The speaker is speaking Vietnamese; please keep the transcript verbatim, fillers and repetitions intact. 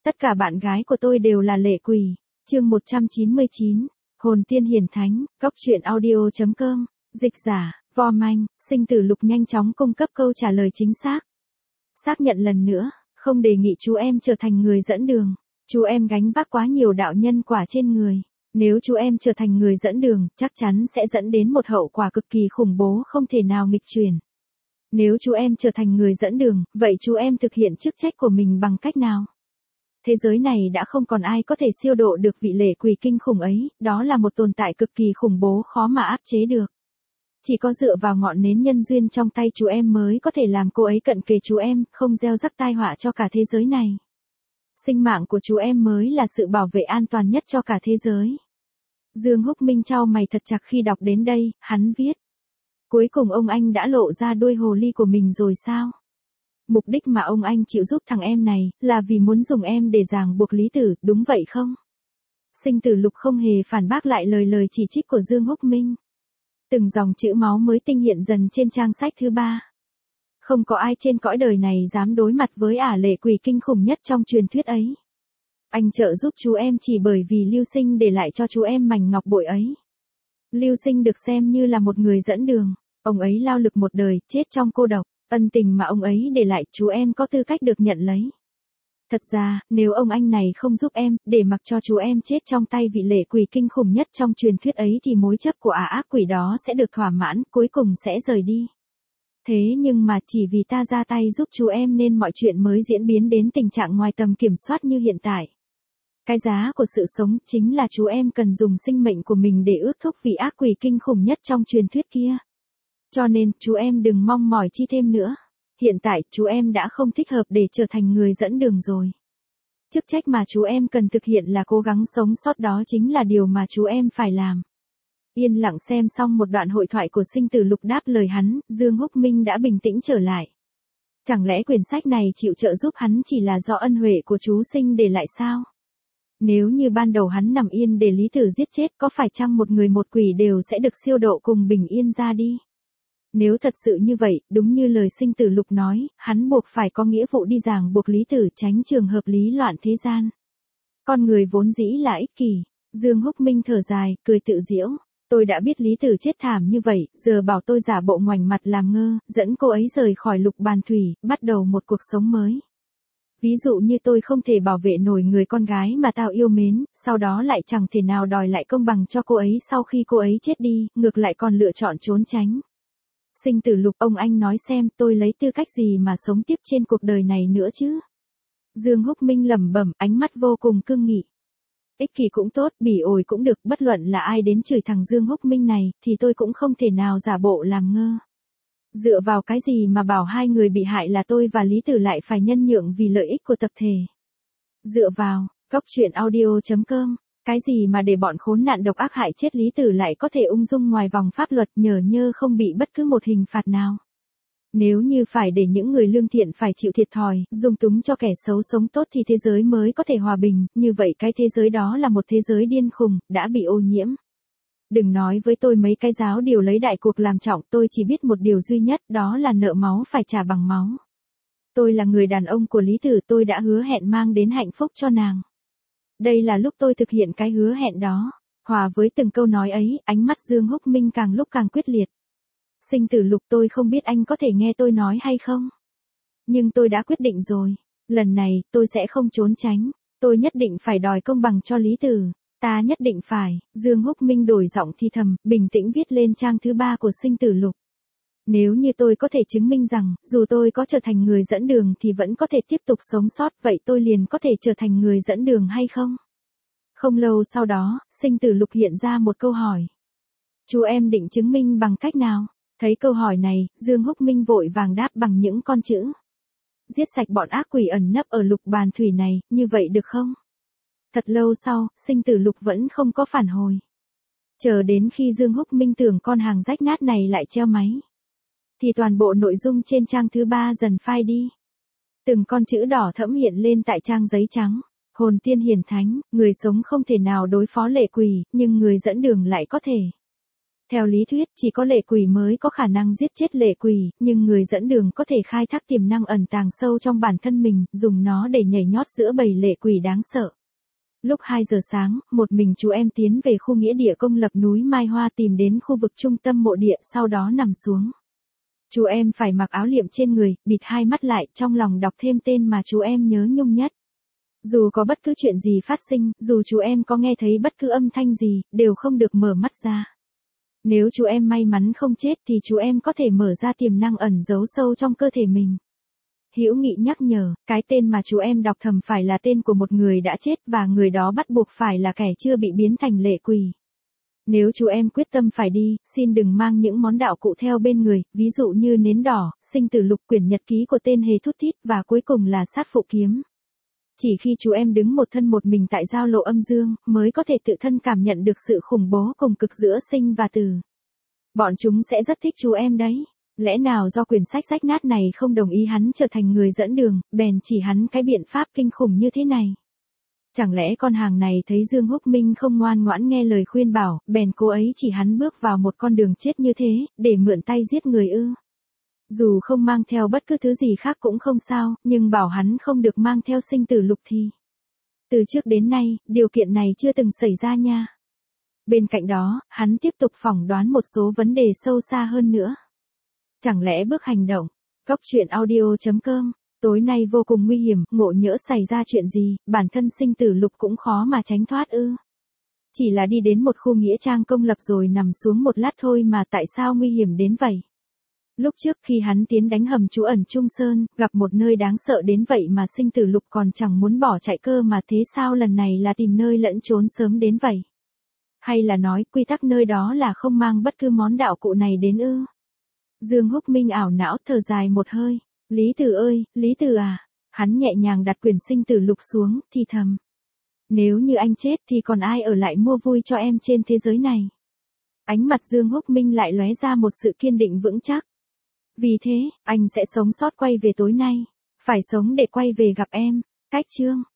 Tất cả bạn gái của tôi đều là lệ quỷ. Chương một trăm chín mươi chín. Hồn tiên hiển thánh, góc truyện audio chấm com. Dịch giả, Vo Manh, Sinh Tử Lục nhanh chóng cung cấp câu trả lời chính xác. Xác nhận lần nữa, không đề nghị chú em trở thành người dẫn đường. Chú em gánh vác quá nhiều đạo nhân quả trên người. Nếu chú em trở thành người dẫn đường, chắc chắn sẽ dẫn đến một hậu quả cực kỳ khủng bố không thể nào nghịch chuyển. Nếu chú em trở thành người dẫn đường, vậy chú em thực hiện chức trách của mình bằng cách nào? Thế giới này đã không còn ai có thể siêu độ được vị lệ quỷ kinh khủng ấy, đó là một tồn tại cực kỳ khủng bố khó mà áp chế được. Chỉ có dựa vào ngọn nến nhân duyên trong tay chú em mới có thể làm cô ấy cận kề chú em, không gieo rắc tai họa cho cả thế giới này. Sinh mạng của chú em mới là sự bảo vệ an toàn nhất cho cả thế giới. Dương Húc Minh chau mày thật chặt khi đọc đến đây, hắn viết. Cuối cùng ông anh đã lộ ra đuôi hồ ly của mình rồi sao? Mục đích mà ông anh chịu giúp thằng em này, là vì muốn dùng em để ràng buộc Lý Tử, đúng vậy không? Sinh Tử Lục không hề phản bác lại lời lời chỉ trích của Dương Húc Minh. Từng dòng chữ máu mới tinh hiện dần trên trang sách thứ ba. Không có ai trên cõi đời này dám đối mặt với ả lệ quỷ kinh khủng nhất trong truyền thuyết ấy. Anh trợ giúp chú em chỉ bởi vì Lưu Sinh để lại cho chú em mảnh ngọc bội ấy. Lưu Sinh được xem như là một người dẫn đường. Ông ấy lao lực một đời, chết trong cô độc. Ân tình mà ông ấy để lại chú em có tư cách được nhận lấy. Thật ra, nếu ông anh này không giúp em, để mặc cho chú em chết trong tay vị lệ quỷ kinh khủng nhất trong truyền thuyết ấy thì mối chấp của ả ác quỷ đó sẽ được thỏa mãn, cuối cùng sẽ rời đi. Thế nhưng mà chỉ vì ta ra tay giúp chú em nên mọi chuyện mới diễn biến đến tình trạng ngoài tầm kiểm soát như hiện tại. Cái giá của sự sống chính là chú em cần dùng sinh mệnh của mình để ước thúc vị ác quỷ kinh khủng nhất trong truyền thuyết kia. Cho nên, chú em đừng mong mỏi chi thêm nữa. Hiện tại, chú em đã không thích hợp để trở thành người dẫn đường rồi. Chức trách mà chú em cần thực hiện là cố gắng sống sót, đó chính là điều mà chú em phải làm. Yên lặng xem xong một đoạn hội thoại của Sinh Tử Lục đáp lời hắn, Dương Húc Minh đã bình tĩnh trở lại. Chẳng lẽ quyển sách này chịu trợ giúp hắn chỉ là do ân huệ của chú Sinh để lại sao? Nếu như ban đầu hắn nằm yên để Lý Tử giết chết, có phải chăng một người một quỷ đều sẽ được siêu độ cùng bình yên ra đi? Nếu thật sự như vậy, đúng như lời Sinh Tử Lục nói, hắn buộc phải có nghĩa vụ đi ràng buộc Lý Tử tránh trường hợp lý loạn thế gian. Con người vốn dĩ là ích kỷ. Dương Húc Minh thở dài, cười tự giễu. Tôi đã biết Lý Tử chết thảm như vậy, giờ bảo tôi giả bộ ngoảnh mặt làm ngơ, dẫn cô ấy rời khỏi Lục Bàn Thủy, bắt đầu một cuộc sống mới. Ví dụ như tôi không thể bảo vệ nổi người con gái mà tao yêu mến, sau đó lại chẳng thể nào đòi lại công bằng cho cô ấy sau khi cô ấy chết đi, ngược lại còn lựa chọn trốn tránh. Sinh Tử Lục, ông anh nói xem tôi lấy tư cách gì mà sống tiếp trên cuộc đời này nữa chứ? Dương Húc Minh lẩm bẩm, ánh mắt vô cùng cương nghị. Ích kỷ cũng tốt, bỉ ổi cũng được, bất luận là ai đến chửi thằng Dương Húc Minh này, thì tôi cũng không thể nào giả bộ làm ngơ. Dựa vào cái gì mà bảo hai người bị hại là tôi và Lý Tử lại phải nhân nhượng vì lợi ích của tập thể? Dựa vào, góc truyện audio chấm com. Cái gì mà để bọn khốn nạn độc ác hại chết Lý Tử lại có thể ung dung ngoài vòng pháp luật nhờ nhơ không bị bất cứ một hình phạt nào? Nếu như phải để những người lương thiện phải chịu thiệt thòi, dung túng cho kẻ xấu sống tốt thì thế giới mới có thể hòa bình, như vậy cái thế giới đó là một thế giới điên khùng, đã bị ô nhiễm. Đừng nói với tôi mấy cái giáo điều lấy đại cuộc làm trọng, tôi chỉ biết một điều duy nhất, đó là nợ máu phải trả bằng máu. Tôi là người đàn ông của Lý Tử, tôi đã hứa hẹn mang đến hạnh phúc cho nàng. Đây là lúc tôi thực hiện cái hứa hẹn đó. Hòa với từng câu nói ấy, ánh mắt Dương Húc Minh càng lúc càng quyết liệt. Sinh Tử Lục, tôi không biết anh có thể nghe tôi nói hay không. Nhưng tôi đã quyết định rồi. Lần này, tôi sẽ không trốn tránh. Tôi nhất định phải đòi công bằng cho Lý Tử. Ta nhất định phải. Dương Húc Minh đổi giọng thì thầm, bình tĩnh viết lên trang thứ ba của Sinh Tử Lục. Nếu như tôi có thể chứng minh rằng, dù tôi có trở thành người dẫn đường thì vẫn có thể tiếp tục sống sót, vậy tôi liền có thể trở thành người dẫn đường hay không? Không lâu sau đó, Sinh Tử Lục hiện ra một câu hỏi. Chú em định chứng minh bằng cách nào? Thấy câu hỏi này, Dương Húc Minh vội vàng đáp bằng những con chữ. Giết sạch bọn ác quỷ ẩn nấp ở Lục Bàn Thủy này, như vậy được không? Thật lâu sau, Sinh Tử Lục vẫn không có phản hồi. Chờ đến khi Dương Húc Minh tưởng con hàng rách nát này lại treo máy, thì toàn bộ nội dung trên trang thứ ba dần phai đi. Từng con chữ đỏ thẫm hiện lên tại trang giấy trắng. Hồn tiên hiển thánh, người sống không thể nào đối phó lệ quỷ, nhưng người dẫn đường lại có thể. Theo lý thuyết, chỉ có lệ quỷ mới có khả năng giết chết lệ quỷ, nhưng người dẫn đường có thể khai thác tiềm năng ẩn tàng sâu trong bản thân mình, dùng nó để nhảy nhót giữa bầy lệ quỷ đáng sợ. Lúc hai giờ sáng, một mình chú em tiến về khu nghĩa địa công lập núi Mai Hoa tìm đến khu vực trung tâm mộ địa, sau đó nằm xuống. Chú em phải mặc áo liệm trên người, bịt hai mắt lại, trong lòng đọc thêm tên mà chú em nhớ nhung nhất. Dù có bất cứ chuyện gì phát sinh, dù chú em có nghe thấy bất cứ âm thanh gì, đều không được mở mắt ra. Nếu chú em may mắn không chết thì chú em có thể mở ra tiềm năng ẩn giấu sâu trong cơ thể mình. Hữu Nghị nhắc nhở, cái tên mà chú em đọc thầm phải là tên của một người đã chết và người đó bắt buộc phải là kẻ chưa bị biến thành lệ quỷ. Nếu chú em quyết tâm phải đi, xin đừng mang những món đạo cụ theo bên người, ví dụ như nến đỏ, sinh tử lục, quyển nhật ký của tên Hề Thút Thít và cuối cùng là sát phụ kiếm. Chỉ khi chú em đứng một thân một mình tại giao lộ âm dương, mới có thể tự thân cảm nhận được sự khủng bố cùng cực giữa sinh và tử. Bọn chúng sẽ rất thích chú em đấy. Lẽ nào do quyển sách rách nát này không đồng ý hắn trở thành người dẫn đường, bèn chỉ hắn cái biện pháp kinh khủng như thế này. Chẳng lẽ con hàng này thấy Dương Húc Minh không ngoan ngoãn nghe lời khuyên bảo, bèn cô ấy chỉ hắn bước vào một con đường chết như thế, để mượn tay giết người ư? Dù không mang theo bất cứ thứ gì khác cũng không sao, nhưng bảo hắn không được mang theo sinh tử lục thì. Từ trước đến nay, điều kiện này chưa từng xảy ra nha. Bên cạnh đó, hắn tiếp tục phỏng đoán một số vấn đề sâu xa hơn nữa. Chẳng lẽ bước hành động, Cóc truyện audio chấm com, tối nay vô cùng nguy hiểm, ngộ nhỡ xảy ra chuyện gì, bản thân sinh tử lục cũng khó mà tránh thoát ư. Chỉ là đi đến một khu nghĩa trang công lập rồi nằm xuống một lát thôi mà tại sao nguy hiểm đến vậy? Lúc trước khi hắn tiến đánh hầm trú ẩn Trung Sơn, gặp một nơi đáng sợ đến vậy mà sinh tử lục còn chẳng muốn bỏ chạy cơ mà thế sao lần này là tìm nơi lẫn trốn sớm đến vậy? Hay là nói quy tắc nơi đó là không mang bất cứ món đạo cụ này đến ư? Dương Húc Minh ảo não thở dài một hơi. Lý Tử ơi, Lý Tử à. Hắn nhẹ nhàng đặt quyển sinh tử lục xuống, thì thầm. Nếu như anh chết thì còn ai ở lại mua vui cho em trên thế giới này? Ánh mặt Dương Húc Minh lại lóe ra một sự kiên định vững chắc. Vì thế, anh sẽ sống sót quay về tối nay. Phải sống để quay về gặp em. Cách chương.